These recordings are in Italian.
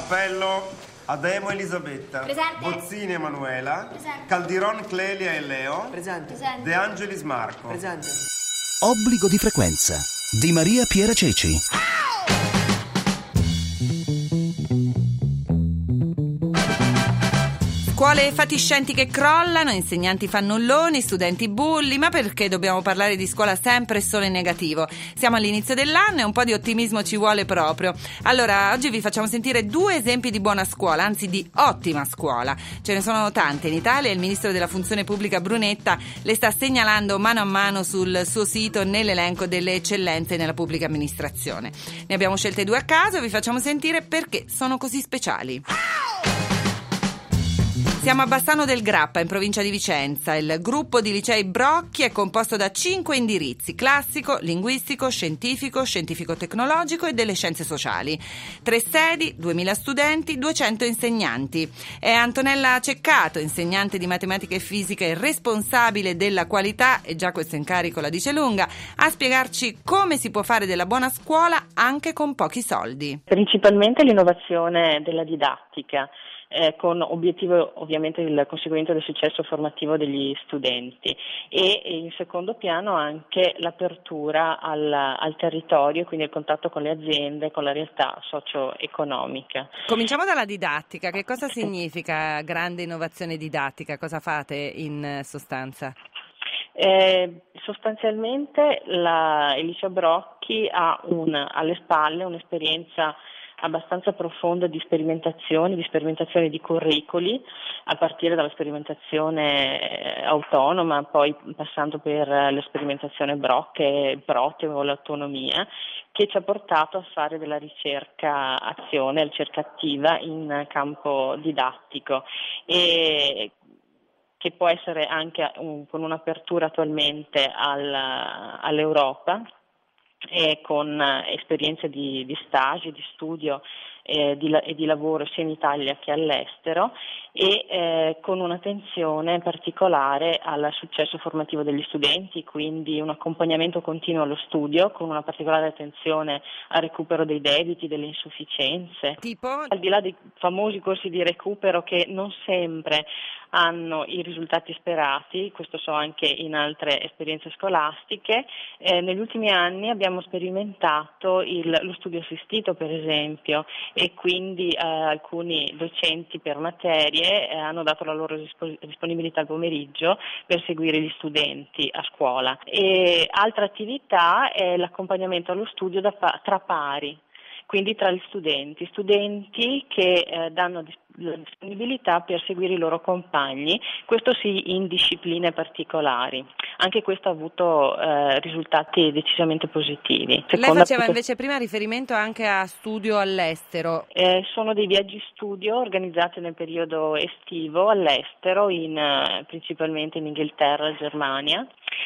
Appello Ademo Elisabetta. Presente. Bozzini Emanuela. Presente. Caldiron Clelia e Leo. Presente. De Angelis Marco. Presente. Obbligo di frequenza di Maria Piera Ceci. Scuole fatiscenti che crollano, insegnanti fannulloni, studenti bulli, ma perché dobbiamo parlare di scuola sempre e solo in negativo? Siamo all'inizio dell'anno e un po' di ottimismo ci vuole proprio. Allora, oggi vi facciamo sentire 2 esempi di buona scuola, anzi di ottima scuola. Ce ne sono tante in Italia e il ministro della funzione pubblica Brunetta le sta segnalando mano a mano sul suo sito nell'elenco delle eccellenze nella pubblica amministrazione. Ne abbiamo scelte 2 a caso e vi facciamo sentire perché sono così speciali. Siamo a Bassano del Grappa, in provincia di Vicenza. Il gruppo di licei Brocchi è composto da 5 indirizzi: classico, linguistico, scientifico-tecnologico e delle scienze sociali. 3 sedi, 2000 studenti, 200 insegnanti. È Antonella Ceccato, insegnante di matematica e fisica e responsabile della qualità, e già questo incarico la dice lunga, a spiegarci come si può fare della buona scuola anche con pochi soldi. Principalmente l'innovazione della didattica, con obiettivo ovviamente il conseguimento del successo formativo degli studenti, e in secondo piano anche l'apertura al territorio, quindi il contatto con le aziende, con la realtà socio-economica. Cominciamo dalla didattica. Che cosa significa grande innovazione didattica? Cosa fate in sostanza? Sostanzialmente il liceo Brocchi ha alle spalle un'esperienza abbastanza profonda di sperimentazione di curricoli, a partire dalla sperimentazione autonoma, poi passando per la sperimentazione Brocche, Proteo o l'autonomia, che ci ha portato a fare della ricerca attiva in campo didattico, e che può essere anche con un'apertura attualmente all'Europa, e con esperienze di stage, di studio e di lavoro sia in Italia che all'estero, e con un'attenzione particolare al successo formativo degli studenti, quindi un accompagnamento continuo allo studio con una particolare attenzione al recupero dei debiti, delle insufficienze. Tipo? Al di là dei famosi corsi di recupero che non sempre hanno i risultati sperati, questo so anche in altre esperienze scolastiche, negli ultimi anni abbiamo sperimentato lo studio assistito, per esempio, e quindi alcuni docenti per materie hanno dato la loro disponibilità al pomeriggio per seguire gli studenti a scuola. E altra attività è l'accompagnamento allo studio tra pari, quindi tra gli studenti che danno la disponibilità per seguire i loro compagni, questo sì in discipline particolari. Anche questo ha avuto risultati decisamente positivi. Lei faceva invece prima riferimento anche a studio all'estero. Sono dei viaggi studio organizzati nel periodo estivo all'estero, principalmente in Inghilterra e Germania,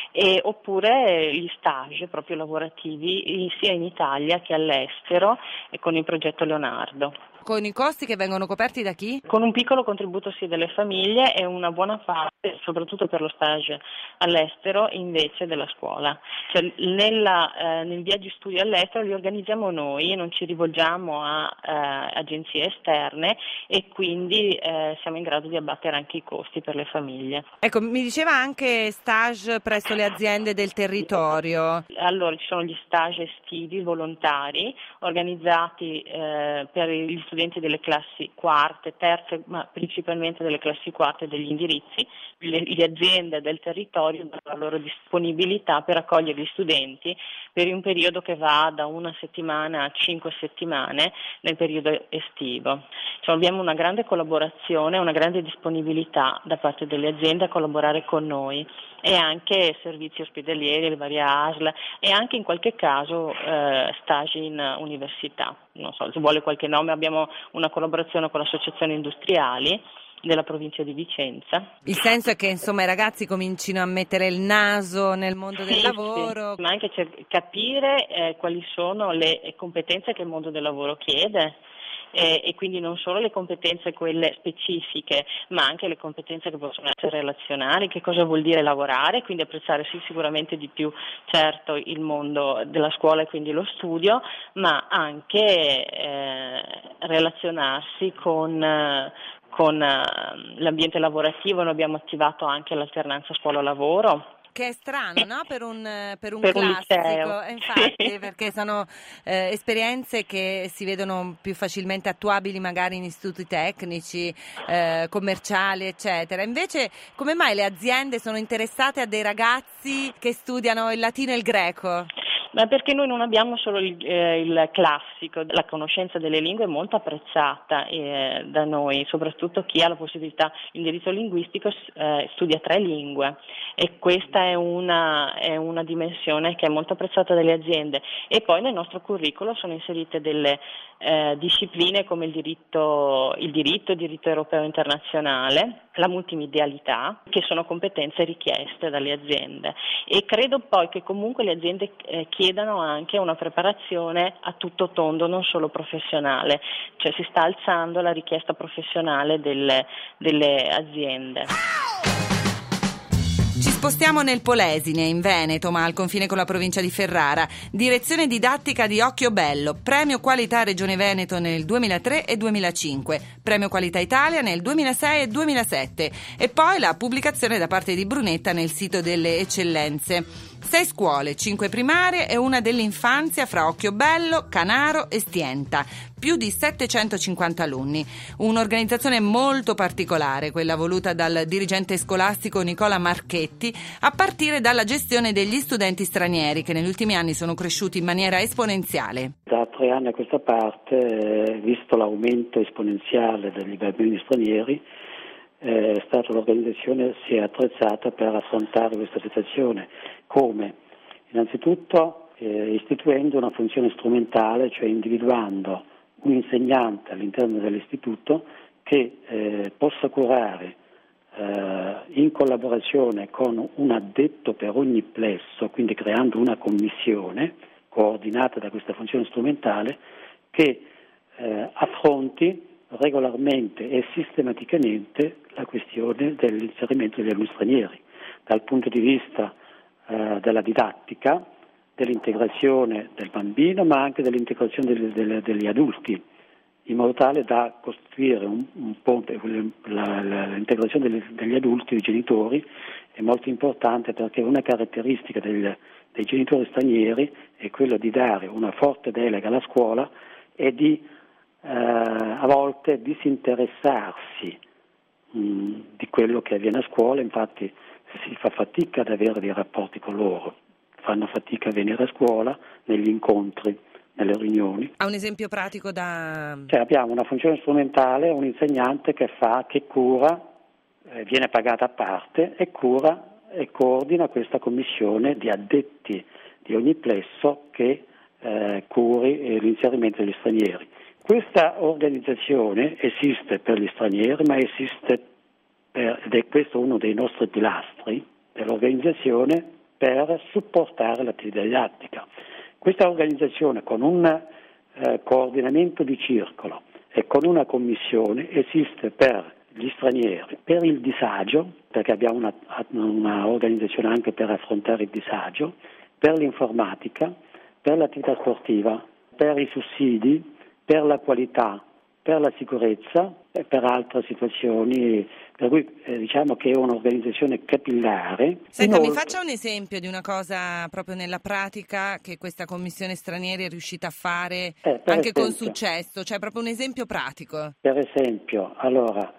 oppure gli stage proprio lavorativi sia in Italia che all'estero, e con il progetto Leonardo. Con i costi che vengono coperti da chi? Con un piccolo contributo sia delle famiglie e una buona parte, soprattutto per lo stage all'estero, invece della scuola. Cioè, nel viaggi studio all'estero li organizziamo noi, non ci rivolgiamo a agenzie esterne, e quindi siamo in grado di abbattere anche i costi per le famiglie. Ecco, mi diceva anche stage presso le aziende del territorio. Allora, ci sono gli stage estivi volontari organizzati per gli studenti delle classi quarte, terze, ma principalmente delle classi quarte degli indirizzi. Le aziende del territorio danno la loro disponibilità per accogliere gli studenti per un periodo che va da 1 settimana a 5 settimane nel periodo estivo. Cioè, abbiamo una grande collaborazione, una grande disponibilità da parte delle aziende a collaborare con noi, e anche servizi ospedalieri, le varie ASL, e anche in qualche caso stage in università. Non so, se vuole qualche nome, abbiamo una collaborazione con l'associazione industriali della provincia di Vicenza. Il senso è che insomma i ragazzi comincino a mettere il naso nel mondo del lavoro. Sì, ma anche capire quali sono le competenze che il mondo del lavoro chiede. E quindi non solo le competenze quelle specifiche, ma anche le competenze che possono essere relazionali, che cosa vuol dire lavorare, quindi apprezzare sicuramente di più certo il mondo della scuola e quindi lo studio, ma anche relazionarsi con l'ambiente lavorativo. Noi abbiamo attivato anche l'alternanza scuola-lavoro. Che è strano, no? Per un liceo. Infatti, perché sono esperienze che si vedono più facilmente attuabili magari in istituti tecnici, commerciali, eccetera. Invece, come mai le aziende sono interessate a dei ragazzi che studiano il latino e il greco? Ma perché noi non abbiamo solo il classico, la conoscenza delle lingue è molto apprezzata da noi, soprattutto chi ha la possibilità, l'indirizzo linguistico studia 3 lingue e questa è una dimensione che è molto apprezzata dalle aziende. E poi nel nostro curriculum sono inserite delle discipline come il diritto europeo internazionale, la multimedialità, che sono competenze richieste dalle aziende, e credo poi che comunque le aziende chiedano anche una preparazione a tutto tondo, non solo professionale, cioè si sta alzando la richiesta professionale delle aziende. Ci spostiamo nel Polesine, in Veneto, ma al confine con la provincia di Ferrara. Direzione didattica di Occhiobello, premio qualità Regione Veneto nel 2003 e 2005, premio qualità Italia nel 2006 e 2007 e poi la pubblicazione da parte di Brunetta nel sito delle eccellenze. 6 scuole, 5 primarie e una dell'infanzia fra Occhiobello, Canaro e Stienta. Più di 750 alunni. Un'organizzazione molto particolare, quella voluta dal dirigente scolastico Nicola Marchetti, a partire dalla gestione degli studenti stranieri, che negli ultimi anni sono cresciuti in maniera esponenziale. Da 3 anni a questa parte, visto l'aumento esponenziale degli bambini stranieri, l'organizzazione si è attrezzata per affrontare questa situazione. Come? Innanzitutto istituendo una funzione strumentale, cioè individuando un insegnante all'interno dell'istituto che possa curare in collaborazione con un addetto per ogni plesso, quindi creando una commissione coordinata da questa funzione strumentale che affronti regolarmente e sistematicamente la questione dell'inserimento degli alunni stranieri dal punto di vista della didattica, dell'integrazione del bambino, ma anche dell'integrazione degli adulti, in modo tale da costituire un ponte. L'integrazione degli adulti, dei genitori, è molto importante perché una caratteristica dei genitori stranieri è quella di dare una forte delega alla scuola e di a volte disinteressarsi di quello che avviene a scuola. Infatti si fa fatica ad avere dei rapporti con loro, fanno fatica a venire a scuola, negli incontri, nelle riunioni. Ha un esempio pratico da... Abbiamo una funzione strumentale, un insegnante che cura, viene pagata a parte e cura e coordina questa commissione di addetti di ogni plesso che curi l'inserimento degli stranieri. Questa organizzazione esiste per gli stranieri, ma esiste ed è questo uno dei nostri pilastri dell'organizzazione per supportare l'attività didattica. Questa organizzazione con un coordinamento di circolo e con una commissione esiste per gli stranieri, per il disagio, perché abbiamo una organizzazione anche per affrontare il disagio, per l'informatica, per l'attività sportiva, per i sussidi, per la qualità, per la sicurezza e per altre situazioni, per cui diciamo che è un'organizzazione capillare. Senta, mi faccia un esempio di una cosa proprio nella pratica che questa commissione stranieri è riuscita a fare anche con successo, cioè proprio un esempio pratico. Per esempio, allora,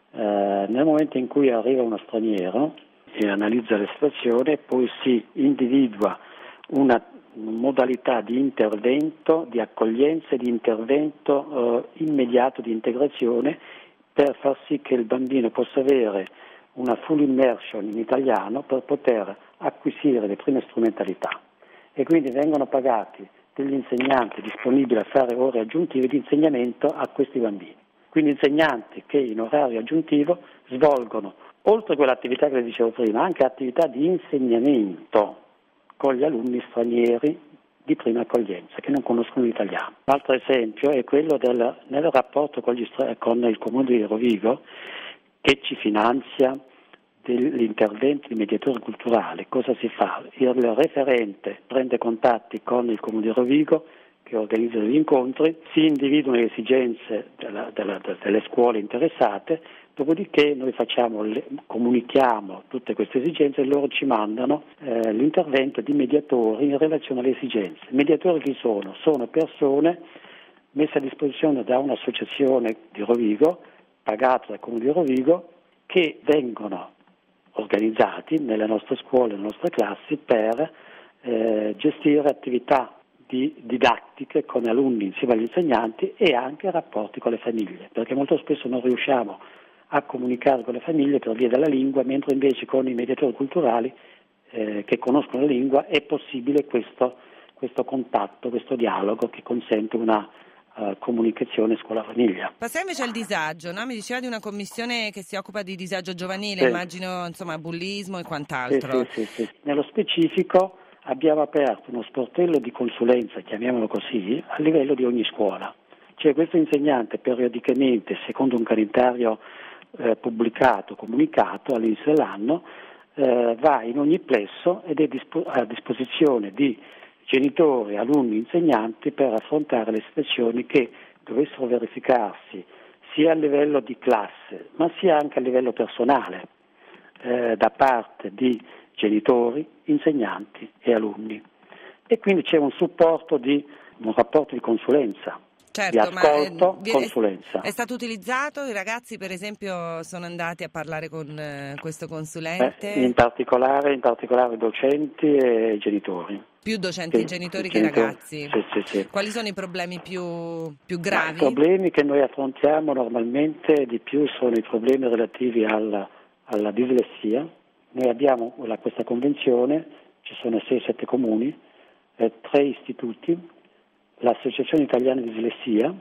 nel momento in cui arriva uno straniero e analizza la situazione, poi si individua una modalità di intervento, di accoglienza e di intervento immediato di integrazione per far sì che il bambino possa avere una full immersion in italiano per poter acquisire le prime strumentalità, e quindi vengono pagati degli insegnanti disponibili a fare ore aggiuntive di insegnamento a questi bambini. Quindi insegnanti che in orario aggiuntivo svolgono, oltre a quell'attività che le dicevo prima, anche attività di insegnamento con gli alunni stranieri di prima accoglienza che non conoscono l'italiano. Un altro esempio è quello nel rapporto con il Comune di Rovigo, che ci finanzia dell'intervento di mediatore culturale. Cosa si fa? Il referente prende contatti con il Comune di Rovigo, che organizzano gli incontri, si individuano le esigenze delle scuole interessate, dopodiché noi comunichiamo tutte queste esigenze e loro ci mandano l'intervento di mediatori in relazione alle esigenze. Mediatori chi sono? Sono persone messe a disposizione da un'associazione di Rovigo, pagata dal Comune di Rovigo, che vengono organizzati nelle nostre scuole, nelle nostre classi per gestire attività didattiche con alunni insieme agli insegnanti e anche rapporti con le famiglie, perché molto spesso non riusciamo a comunicare con le famiglie per via della lingua, mentre invece con i mediatori culturali che conoscono la lingua è possibile questo contatto, questo dialogo che consente una comunicazione scuola-famiglia. Passiamo invece al disagio, no? Mi diceva di una commissione che si occupa di disagio giovanile, sì. Immagino bullismo e quant'altro. Sì. Nello specifico abbiamo aperto uno sportello di consulenza, chiamiamolo così, a livello di ogni scuola. Cioè questo insegnante periodicamente, secondo un calendario comunicato all'inizio dell'anno, va in ogni plesso ed è a disposizione di genitori, alunni, insegnanti per affrontare le situazioni che dovessero verificarsi sia a livello di classe ma sia anche a livello personale da parte di genitori, insegnanti e alunni. E quindi c'è un rapporto di consulenza. Certo, di ascolto, ma consulenza. È stato utilizzato? I ragazzi per esempio sono andati a parlare con questo consulente? In particolare docenti e genitori. Più docenti e genitori che ragazzi? Sì. Quali sono i problemi più gravi? I problemi che noi affrontiamo normalmente di più sono i problemi relativi alla dislessia. Noi abbiamo questa convenzione, ci sono 6-7 comuni, 3 istituti, l'Associazione Italiana di Dislessia,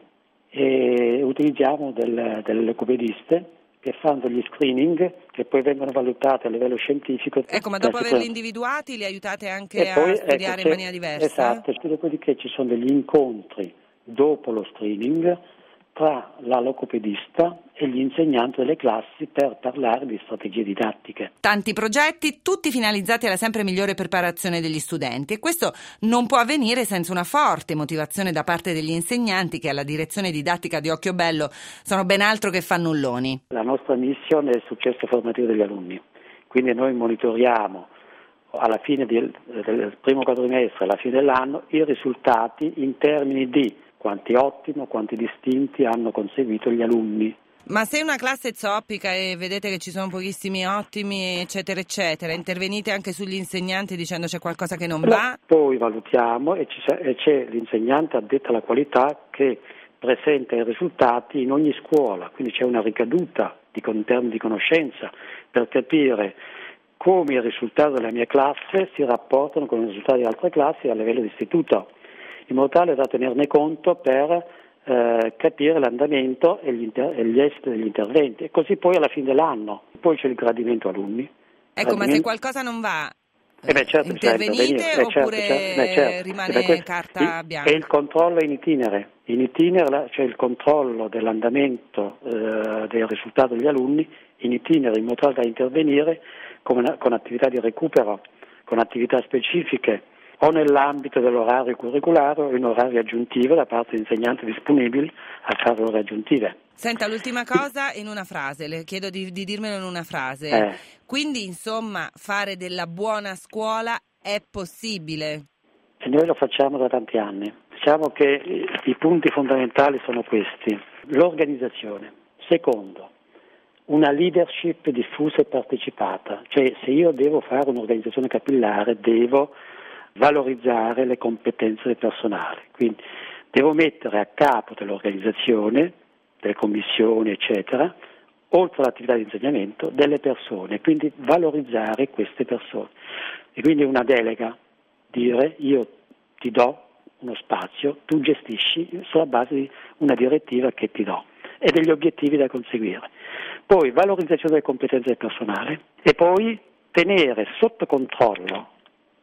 e utilizziamo delle logopediste che fanno degli screening che poi vengono valutati a livello scientifico. Ecco, ma dopo averli individuati li aiutate anche a studiare in maniera diversa? Esatto, dopodiché ci sono degli incontri dopo lo screening tra la logopedista e gli insegnanti delle classi per parlare di strategie didattiche. Tanti progetti, tutti finalizzati alla sempre migliore preparazione degli studenti, e questo non può avvenire senza una forte motivazione da parte degli insegnanti che alla direzione didattica di Occhiobello sono ben altro che fannulloni. La nostra missione è il successo formativo degli alunni, quindi noi monitoriamo alla fine del primo quadrimestre, alla fine dell'anno, i risultati in termini di quanti ottimi, quanti distinti hanno conseguito gli alunni. Ma se una classe zoppica e vedete che ci sono pochissimi ottimi, eccetera, eccetera, intervenite anche sugli insegnanti dicendo c'è qualcosa che non va? Poi valutiamo e c'è l'insegnante addetto alla qualità che presenta i risultati in ogni scuola, quindi c'è una ricaduta in termini di conoscenza per capire come i risultati della mia classe si rapportano con i risultati di altre classi a livello di istituto, in modo tale da tenerne conto per capire l'andamento e gli esiti degli interventi, e così poi alla fine dell'anno. Poi c'è il gradimento alunni. Ecco, ma se qualcosa non va, certo, intervenite oppure rimane carta bianca? E il controllo è in itinere. In itinere c'è il controllo dell'andamento del risultato degli alunni, in itinere, in modo tale da intervenire con attività di recupero, con attività specifiche, o nell'ambito dell'orario curriculare o in orario aggiuntivo da parte di insegnanti disponibili a fare ore aggiuntive. Senta, l'ultima cosa in una frase, le chiedo di dirmelo in una frase. Quindi, insomma, fare della buona scuola è possibile? E noi lo facciamo da tanti anni. Diciamo che i punti fondamentali sono questi. L'organizzazione. Secondo, una leadership diffusa e partecipata. Cioè, se io devo fare un'organizzazione capillare, devo valorizzare le competenze del personale, quindi devo mettere a capo dell'organizzazione, delle commissioni eccetera, oltre all'attività di insegnamento, delle persone, quindi valorizzare queste persone. E quindi una delega, dire io ti do uno spazio, tu gestisci sulla base di una direttiva che ti do e degli obiettivi da conseguire. Poi valorizzazione delle competenze del personale e poi tenere sotto controllo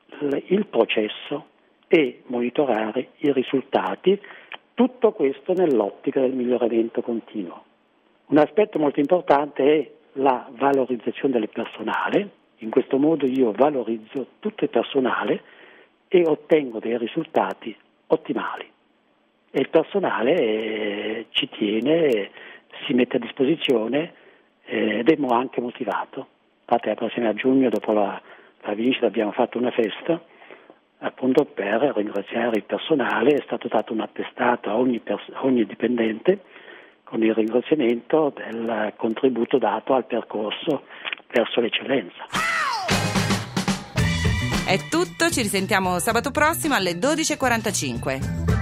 il processo e monitorare i risultati, tutto questo nell'ottica del miglioramento continuo. Un aspetto molto importante è la valorizzazione del personale. In questo modo io valorizzo tutto il personale e ottengo dei risultati ottimali. e il personale ci tiene, si mette a disposizione ed è anche motivato. Infatti la prossima giugno, dopo la vincita, abbiamo fatto una festa appunto per ringraziare il personale. È stato dato un attestato a ogni dipendente con il ringraziamento del contributo dato al percorso verso l'eccellenza. È tutto, ci risentiamo sabato prossimo alle 12:45.